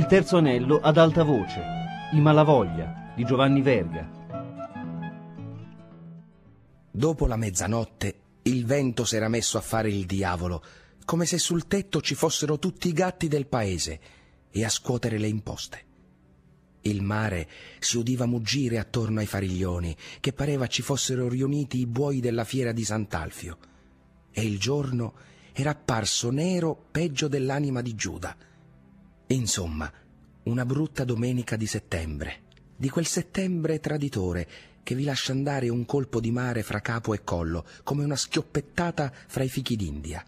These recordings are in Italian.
terzo anello ad alta voce, I Malavoglia di Giovanni Verga. Dopo la mezzanotte il vento s'era messo a fare il diavolo, come se sul tetto ci fossero tutti i gatti del paese e a scuotere le imposte. Il mare si udiva muggire attorno ai fariglioni, che pareva ci fossero riuniti i buoi della fiera di Sant'Alfio, e il giorno era apparso nero peggio dell'anima di Giuda. Insomma, una brutta domenica di settembre, di quel settembre traditore che vi lascia andare un colpo di mare fra capo e collo, come una schioppettata fra i fichi d'India.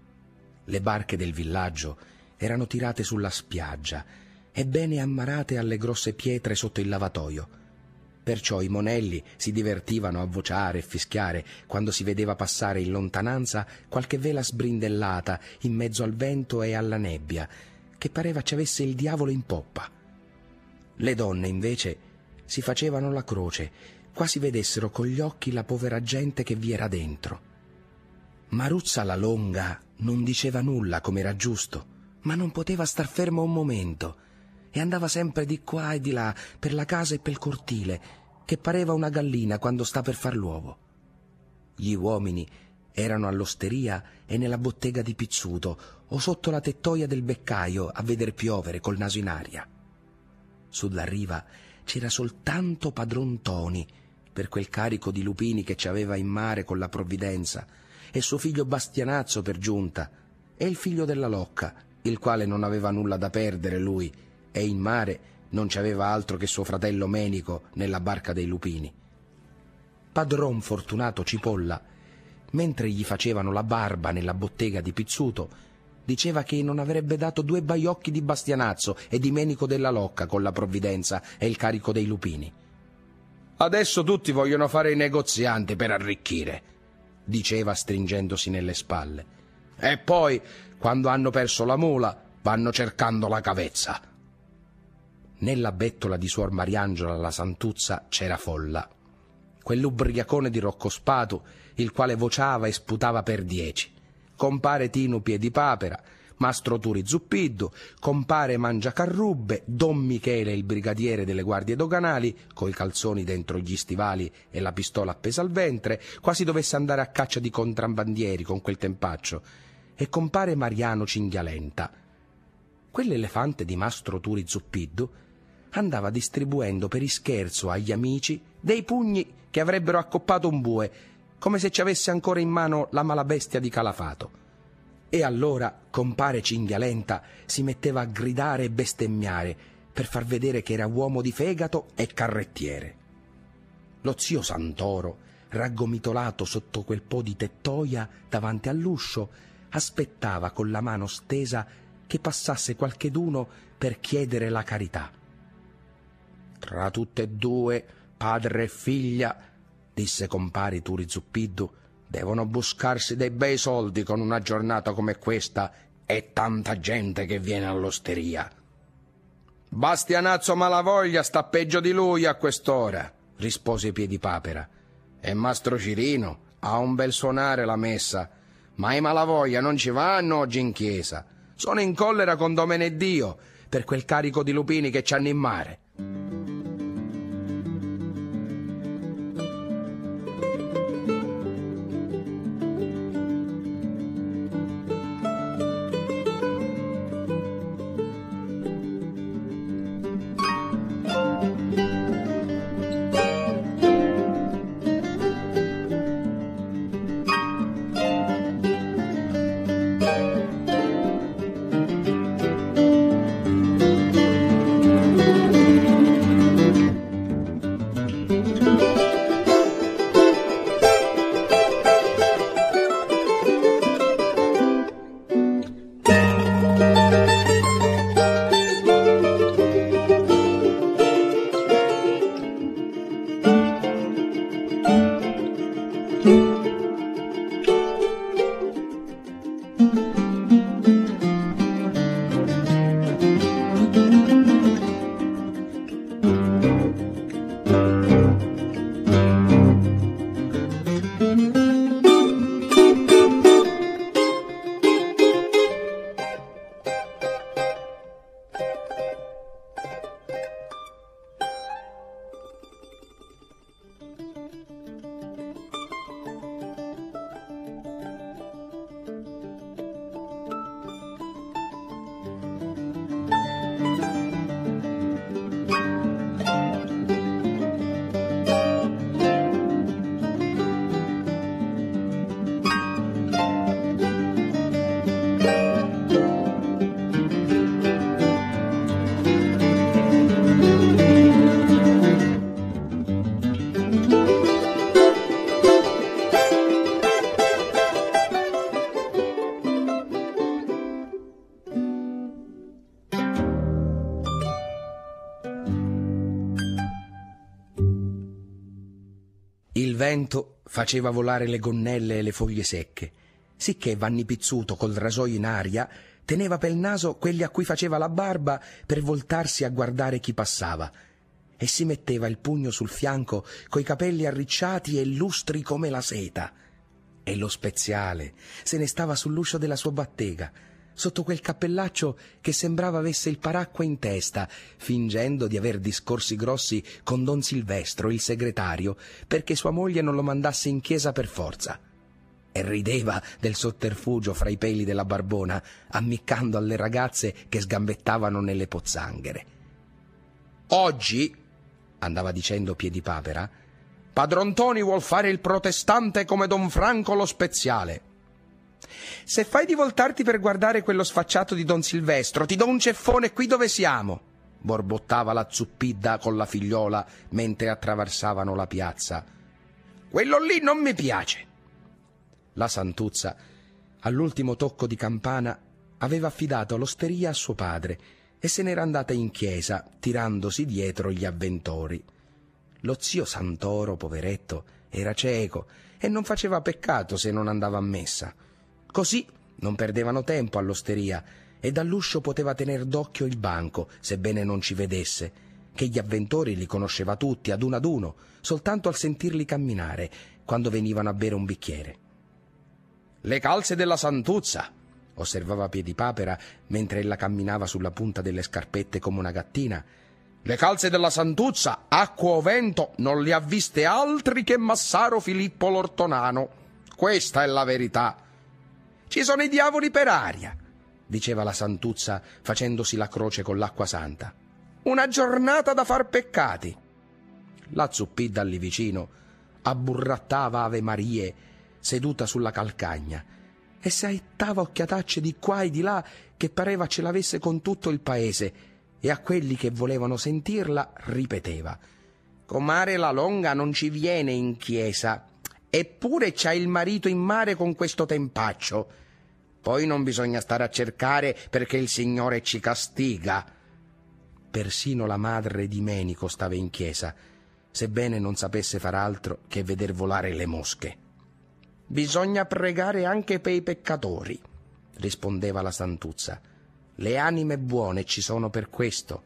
Le barche del villaggio erano tirate sulla spiaggia e bene ammarate alle grosse pietre sotto il lavatoio. Perciò i monelli si divertivano a vociare e fischiare quando si vedeva passare in lontananza qualche vela sbrindellata in mezzo al vento e alla nebbia, che pareva ci avesse il diavolo in poppa. Le donne, invece, si facevano la croce, quasi vedessero con gli occhi la povera gente che vi era dentro. Maruzza la Longa non diceva nulla, come era giusto, ma non poteva star ferma un momento e andava sempre di qua e di là per la casa e per il cortile, che pareva una gallina quando sta per far l'uovo. Gli uomini erano all'osteria e nella bottega di Pizzuto o sotto la tettoia del beccaio a veder piovere col naso in aria. Sulla riva c'era soltanto padron Toni, per quel carico di lupini che ci aveva in mare con la provvidenza, e suo figlio Bastianazzo per giunta, e il figlio della Locca, il quale non aveva nulla da perdere lui, e in mare non ci aveva altro che suo fratello Menico nella barca dei lupini. Padron Fortunato Cipolla, mentre gli facevano la barba nella bottega di Pizzuto, diceva che non avrebbe dato 2 baiocchi di Bastianazzo e di Menico della Locca con la provvidenza e il carico dei lupini. «Adesso tutti vogliono fare i negozianti per arricchire», diceva stringendosi nelle spalle. «E poi, quando hanno perso la mula, vanno cercando la cavezza». Nella bettola di suor Mariangiola la Santuzza c'era folla. Quell'ubriacone di Rocco Spatu, il quale vociava e sputava per 10, compare Tinu Piedipapera, Mastro Turi Zuppiddu, compare Mangiacarrubbe, Don Michele il brigadiere delle guardie doganali, coi calzoni dentro gli stivali e la pistola appesa al ventre, quasi dovesse andare a caccia di contrabbandieri con quel tempaccio, e compare Mariano Cinghialenta. Quell'elefante di Mastro Turi Zuppiddu andava distribuendo per ischerzo agli amici dei pugni che avrebbero accoppato un bue, come se ci avesse ancora in mano la malabestia di Calafato. E allora compare Cinghialenta si metteva a gridare e bestemmiare per far vedere che era uomo di fegato e carrettiere. Lo zio Santoro, raggomitolato sotto quel po' di tettoia davanti all'uscio, aspettava con la mano stesa che passasse qualcheduno per chiedere la carità. «Tra tutte e due, padre e figlia», disse compare Turi Zuppiddu, «devono buscarsi dei bei soldi con una giornata come questa e tanta gente che viene all'osteria». «Bastianazzo Malavoglia sta peggio di lui a quest'ora», rispose Piedipapera, «e Mastro Cirino ha un bel suonare la messa, ma i Malavoglia non ci vanno oggi in chiesa, sono in collera con Domeneddio per quel carico di lupini che c'hanno in mare». Il vento faceva volare le gonnelle e le foglie secche, sicché Vanni Pizzuto, col rasoio in aria, teneva pel naso quelli a cui faceva la barba per voltarsi a guardare chi passava, e si metteva il pugno sul fianco coi capelli arricciati e lustri come la seta. E lo speziale se ne stava sull'uscio della sua bottega, sotto quel cappellaccio che sembrava avesse il paracqua in testa, fingendo di aver discorsi grossi con don Silvestro, il segretario, perché sua moglie non lo mandasse in chiesa per forza. E rideva del sotterfugio fra i peli della barbona, ammiccando alle ragazze che sgambettavano nelle pozzanghere. «Oggi», andava dicendo Piedipapera, «Padron Ntoni vuol fare il protestante come don Franco lo speziale. Se fai di voltarti per guardare quello sfacciato di don Silvestro, ti do un ceffone qui dove siamo», borbottava la Zuppidda con la figliola mentre attraversavano la piazza. «Quello lì non mi piace». La Santuzza, all'ultimo tocco di campana, aveva affidato l'osteria a suo padre e se n'era andata in chiesa, tirandosi dietro gli avventori. Lo zio Santoro, poveretto, era cieco e non faceva peccato se non andava a messa. Così non perdevano tempo all'osteria e dall'uscio poteva tener d'occhio il banco, sebbene non ci vedesse, che gli avventori li conosceva tutti ad uno, soltanto al sentirli camminare, quando venivano a bere un bicchiere. «Le calze della Santuzza», osservava Piedipapera mentre ella camminava sulla punta delle scarpette come una gattina. «Le calze della Santuzza, acqua o vento, non le ha viste altri che Massaro Filippo l'Ortonano. Questa è la verità. Ci sono i diavoli per aria», diceva la Santuzza facendosi la croce con l'acqua santa. «Una giornata da far peccati». La Zuppidda lì vicino abburrattava Ave Marie seduta sulla calcagna e saettava occhiatacce di qua e di là che pareva ce l'avesse con tutto il paese, e a quelli che volevano sentirla ripeteva: «Comare la Longa non ci viene in chiesa, eppure c'ha il marito in mare con questo tempaccio. Poi non bisogna stare a cercare perché il Signore ci castiga». Persino la madre di Menico stava in chiesa, sebbene non sapesse far altro che veder volare le mosche. «Bisogna pregare anche per i peccatori», rispondeva la Santuzza. «Le anime buone ci sono per questo».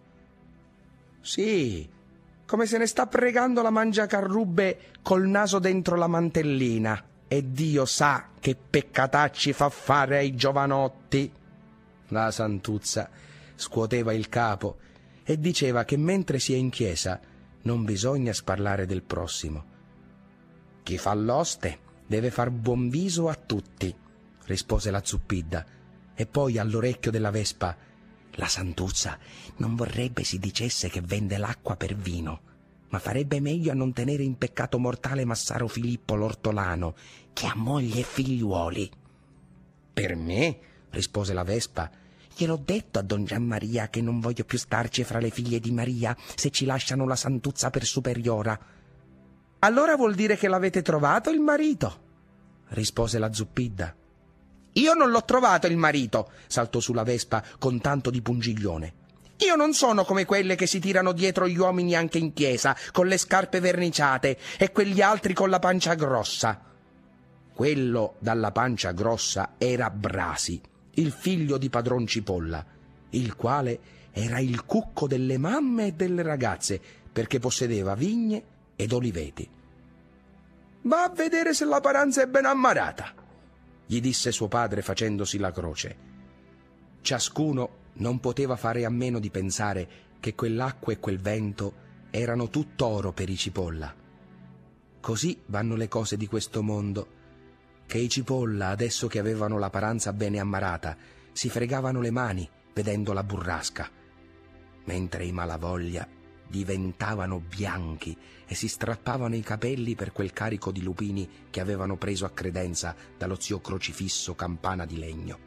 «Sì, come se ne sta pregando la Mangiacarrubbe col naso dentro la mantellina, e Dio sa che peccatacci fa fare ai giovanotti». La Santuzza scuoteva il capo e diceva che mentre si è in chiesa non bisogna sparlare del prossimo. «Chi fa l'oste deve far buon viso a tutti», rispose la Zuppidda, e poi all'orecchio della Vespa: «La Santuzza non vorrebbe si dicesse che vende l'acqua per vino, ma farebbe meglio a non tenere in peccato mortale Massaro Filippo l'Ortolano, che ha moglie e figliuoli». «Per me», rispose la Vespa, «gliel'ho detto a don Gianmaria che non voglio più starci fra le figlie di Maria se ci lasciano la Santuzza per superiora». «Allora vuol dire che l'avete trovato il marito?» rispose la Zuppidda. «Io non l'ho trovato il marito», saltò su la Vespa con tanto di pungiglione. «Io non sono come quelle che si tirano dietro gli uomini anche in chiesa, con le scarpe verniciate, e quegli altri con la pancia grossa». Quello dalla pancia grossa era Brasi, il figlio di padron Cipolla, il quale era il cucco delle mamme e delle ragazze, perché possedeva vigne ed oliveti. «Va a vedere se la paranza è ben ammarata», gli disse suo padre facendosi la croce. Ciascuno non poteva fare a meno di pensare che quell'acqua e quel vento erano tutt'oro per i Cipolla. Così vanno le cose di questo mondo, che i Cipolla, adesso che avevano la paranza bene ammarata, si fregavano le mani vedendo la burrasca, mentre i Malavoglia diventavano bianchi e si strappavano i capelli per quel carico di lupini che avevano preso a credenza dallo zio Crocifisso Campana di Legno.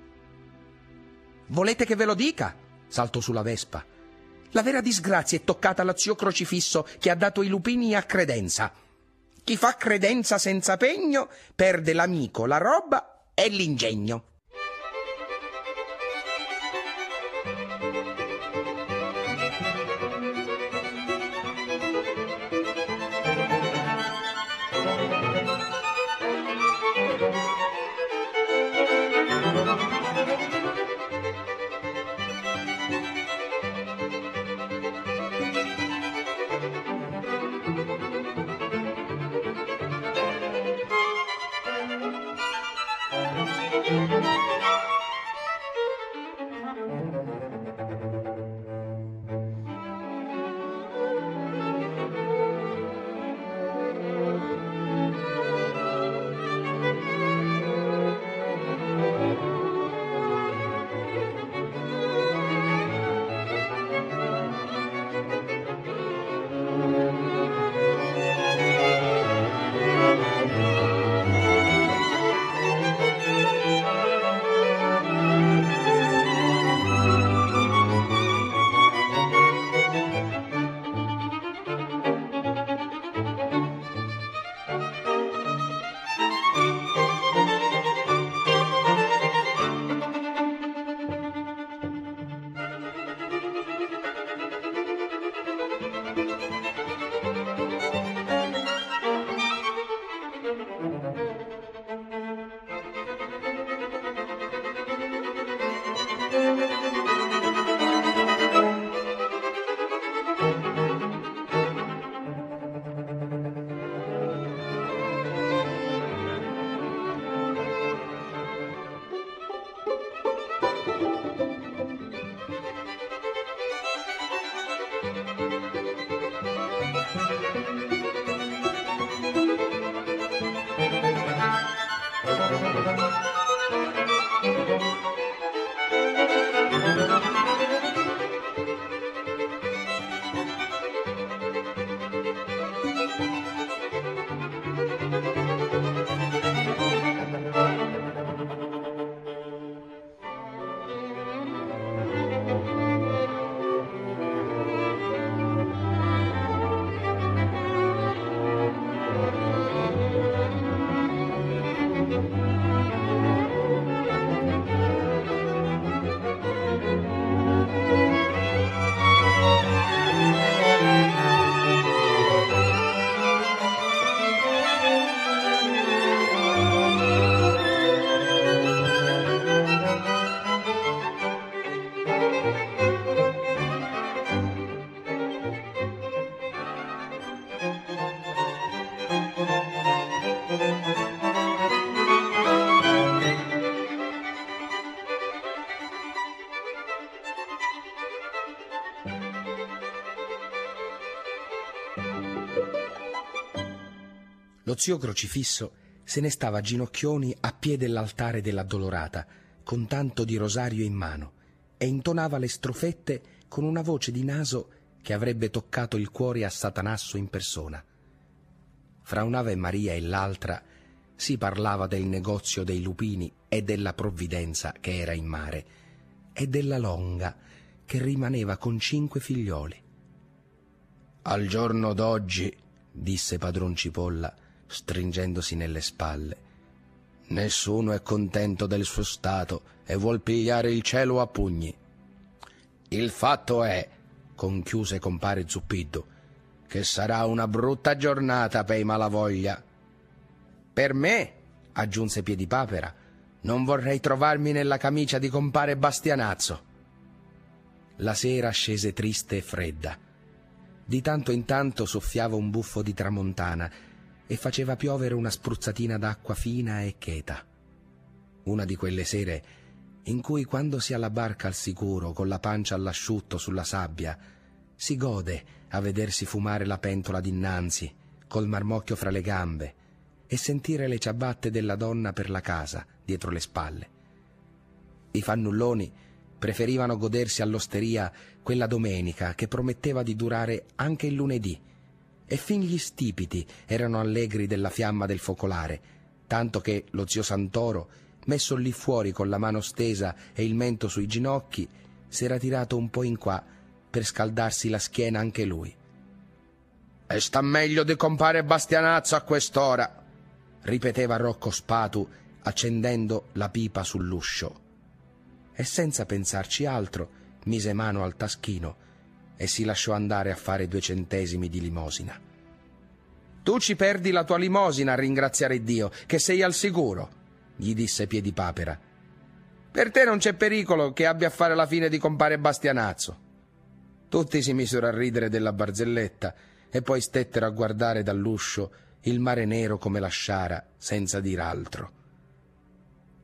«Volete che ve lo dica?» saltò sulla Vespa. «La vera disgrazia è toccata allo zio Crocifisso che ha dato i lupini a credenza. Chi fa credenza senza pegno perde l'amico, la roba e l'ingegno». Lo zio Crocifisso se ne stava ginocchioni a piede dell'altare dell'Addolorata, con tanto di rosario in mano, e intonava le strofette con una voce di naso che avrebbe toccato il cuore a Satanasso in persona. Fra un'Ave Maria e l'altra si parlava del negozio dei lupini e della provvidenza che era in mare, e della Longa che rimaneva con 5 figlioli. «Al giorno d'oggi», disse padron Cipolla, stringendosi nelle spalle, «nessuno è contento del suo stato e vuol pigliare il cielo a pugni. Il fatto è», conchiuse compare Zuppiddu, «che sarà una brutta giornata per i Malavoglia». «Per me», aggiunse Piedipapera, «non vorrei trovarmi nella camicia di compare Bastianazzo». La sera scese triste e fredda. Di tanto in tanto soffiava un buffo di tramontana e faceva piovere una spruzzatina d'acqua fina e cheta. Una di quelle sere in cui, quando si ha la barca al sicuro con la pancia all'asciutto sulla sabbia, si gode a vedersi fumare la pentola dinanzi col marmocchio fra le gambe e sentire le ciabatte della donna per la casa dietro le spalle. I fannulloni preferivano godersi all'osteria quella domenica che prometteva di durare anche il lunedì, e fin gli stipiti erano allegri della fiamma del focolare, tanto che lo zio Santoro, messo lì fuori con la mano stesa e il mento sui ginocchi, s'era tirato un po' in qua per scaldarsi la schiena anche lui. «E sta meglio di compare Bastianazzo a quest'ora», ripeteva Rocco Spatu, accendendo la pipa sull'uscio. E senza pensarci altro mise mano al taschino e si lasciò andare a fare 2 centesimi di limosina. «Tu ci perdi la tua limosina a ringraziare Dio, che sei al sicuro», gli disse Piedipapera. «Per te non c'è pericolo che abbia a fare la fine di compare Bastianazzo». Tutti si misero a ridere della barzelletta e poi stettero a guardare dall'uscio il mare nero come la sciara, senza dir altro.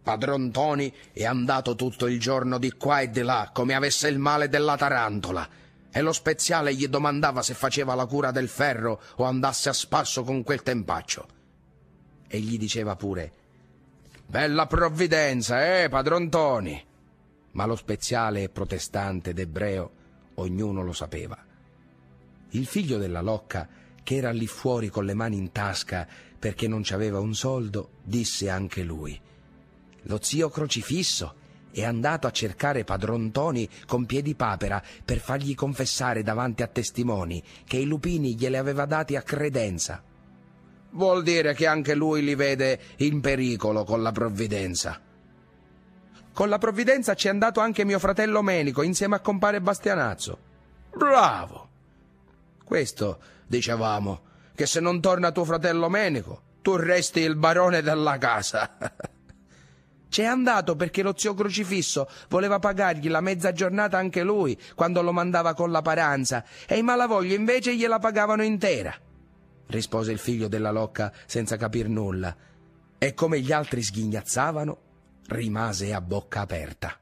Padron Ntoni è andato tutto il giorno di qua e di là, come avesse il male della tarantola, e lo speziale gli domandava se faceva la cura del ferro o andasse a spasso con quel tempaccio. E gli diceva pure: bella provvidenza, Padron Ntoni? Ma lo speziale è protestante ed ebreo, ognuno lo sapeva. Il figlio della locca, che era lì fuori con le mani in tasca perché non ci aveva un soldo, disse anche lui: lo zio Crocifisso è andato a cercare Padron Ntoni con Piedipapera per fargli confessare davanti a testimoni che i lupini gliele aveva dati a credenza. Vuol dire che anche lui li vede in pericolo con la provvidenza. Con la provvidenza c'è andato anche mio fratello Menico insieme a compare Bastianazzo. Bravo! Questo dicevamo, che se non torna tuo fratello Menico, tu resti il barone della casa. C'è andato perché lo zio Crocifisso voleva pagargli la mezza giornata anche lui quando lo mandava con la paranza, e i Malavoglia invece gliela pagavano intera, rispose il figlio della locca senza capir nulla, e come gli altri sghignazzavano rimase a bocca aperta.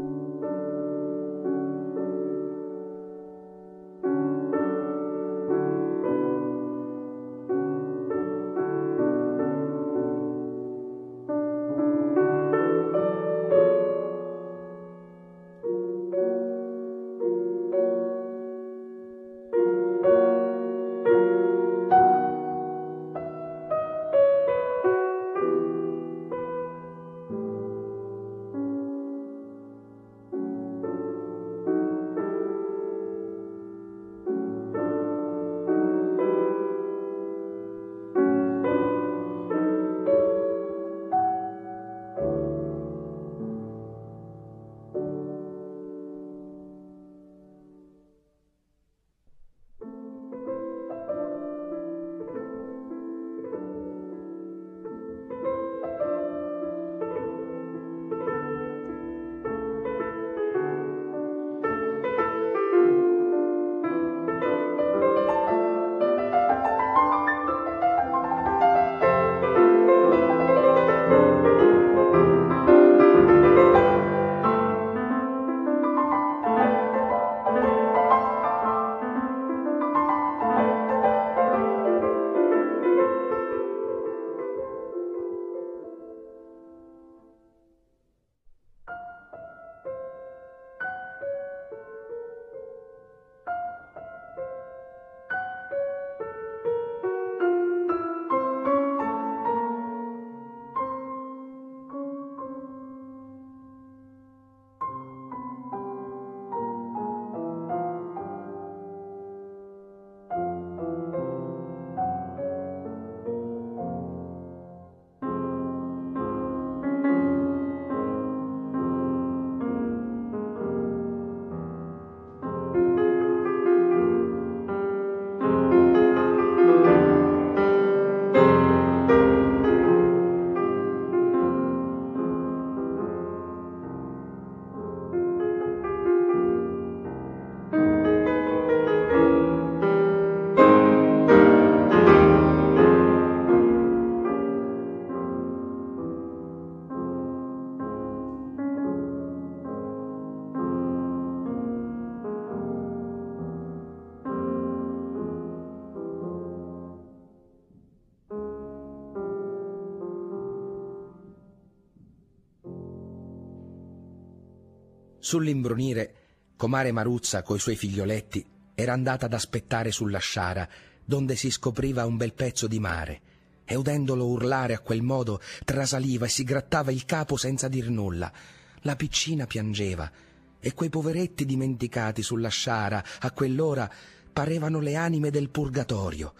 Sull'imbrunire, comare Maruzza coi suoi figlioletti era andata ad aspettare sulla sciara, donde si scopriva un bel pezzo di mare, e udendolo urlare a quel modo trasaliva e si grattava il capo senza dir nulla. La piccina piangeva, e quei poveretti dimenticati sulla sciara a quell'ora parevano le anime del purgatorio.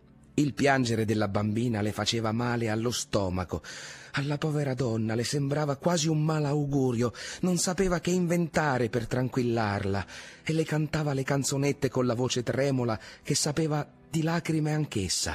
Il piangere della bambina le faceva male allo stomaco. Alla povera donna le sembrava quasi un malaugurio, non sapeva che inventare per tranquillarla, e le cantava le canzonette con la voce tremola che sapeva di lacrime anch'essa.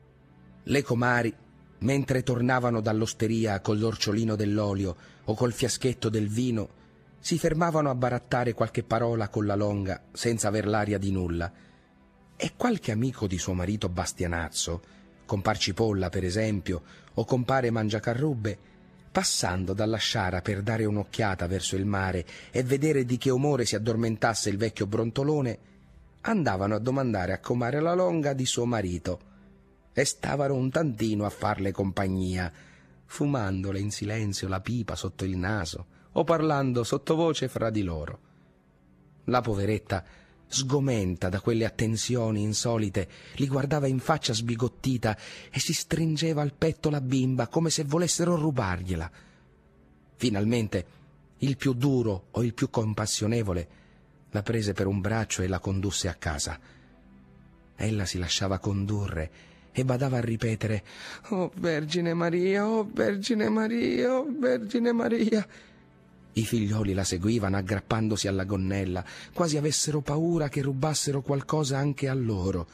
Le comari, mentre tornavano dall'osteria con l'orciolino dell'olio o col fiaschetto del vino, si fermavano a barattare qualche parola con la longa senza aver l'aria di nulla, e qualche amico di suo marito Bastianazzo, compar Cipolla per esempio, o compare Mangiacarrubbe, Passando dalla sciara per dare un'occhiata verso il mare e vedere di che umore si addormentasse il vecchio brontolone, andavano a domandare a comare La Longa di suo marito e stavano un tantino a farle compagnia, fumandole in silenzio la pipa sotto il naso o parlando sottovoce fra di loro. La poveretta, sgomenta da quelle attenzioni insolite, li guardava in faccia sbigottita e si stringeva al petto la bimba come se volessero rubargliela. Finalmente il più duro o il più compassionevole la prese per un braccio e la condusse a casa. Ella si lasciava condurre e badava a ripetere: «Oh Vergine Maria, oh Vergine Maria, oh Vergine Maria». I figlioli la seguivano aggrappandosi alla gonnella, quasi avessero paura che rubassero qualcosa anche a loro.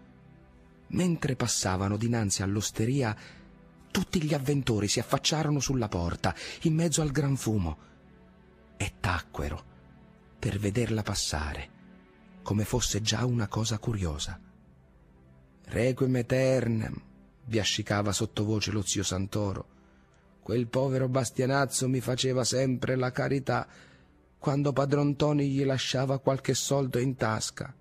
Mentre passavano dinanzi all'osteria, tutti gli avventori si affacciarono sulla porta, in mezzo al gran fumo, e tacquero per vederla passare, come fosse già una cosa curiosa. «Requiem aeternam», biascicava sottovoce lo zio Santoro. «Quel povero Bastianazzo mi faceva sempre la carità quando padron Ntoni gli lasciava qualche soldo in tasca».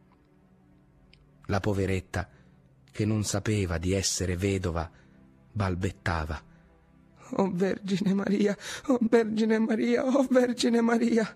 La poveretta, che non sapeva di essere vedova, balbettava: «Oh Vergine Maria, oh Vergine Maria, oh Vergine Maria».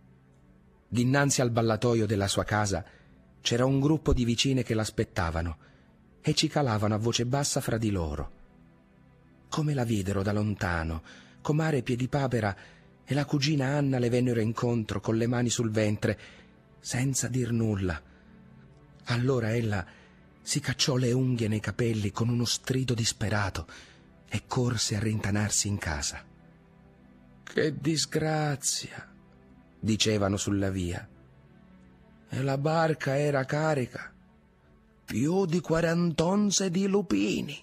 Dinanzi al ballatoio della sua casa c'era un gruppo di vicine che l'aspettavano e cicalavano a voce bassa fra di loro. Come la videro da lontano, comare Piedipapera e la cugina Anna le vennero incontro con le mani sul ventre, senza dir nulla. Allora ella si cacciò le unghie nei capelli con uno strido disperato e corse a rintanarsi in casa. «Che disgrazia», dicevano sulla via. «E la barca era carica, più di 40 onze di lupini».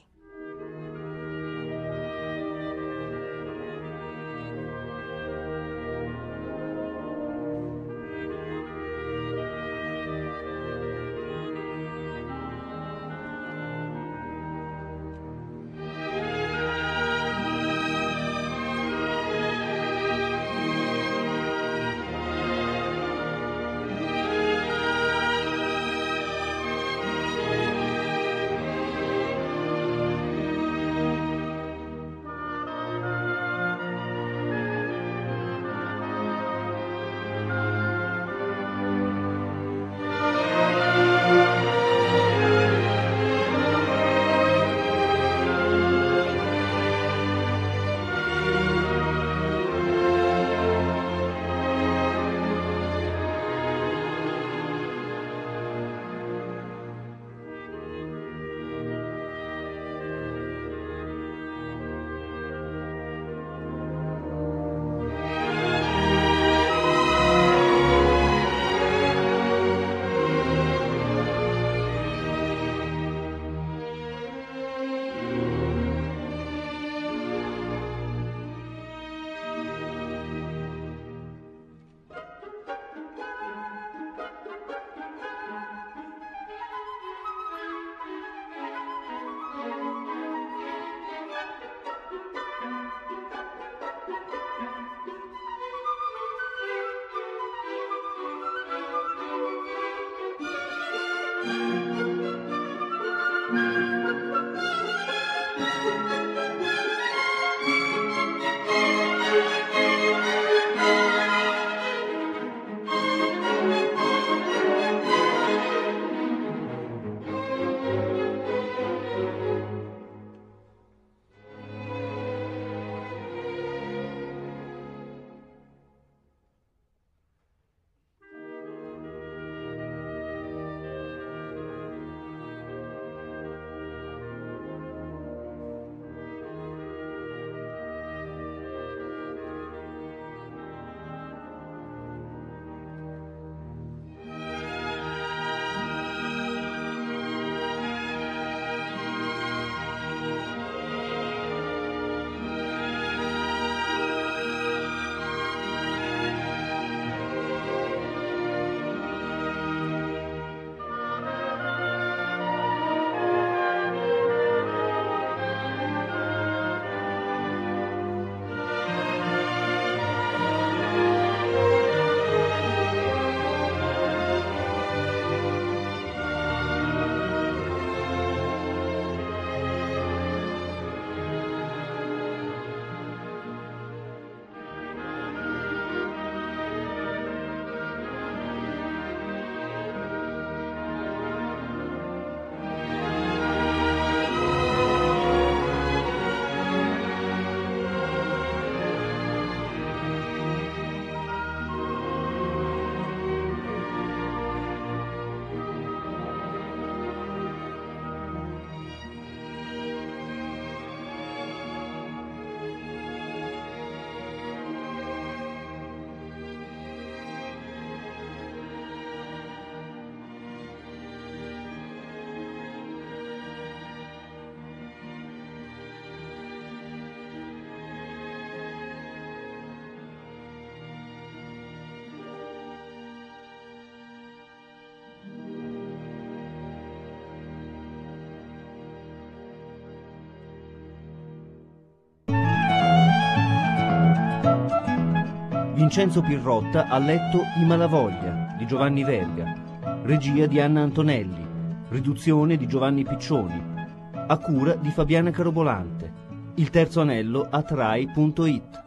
Vincenzo Pirrotta ha letto I Malavoglia di Giovanni Verga, regia di Anna Antonelli, riduzione di Giovanni Piccioni, a cura di Fabiana Carobolante. Il terzo anello a Trai.it.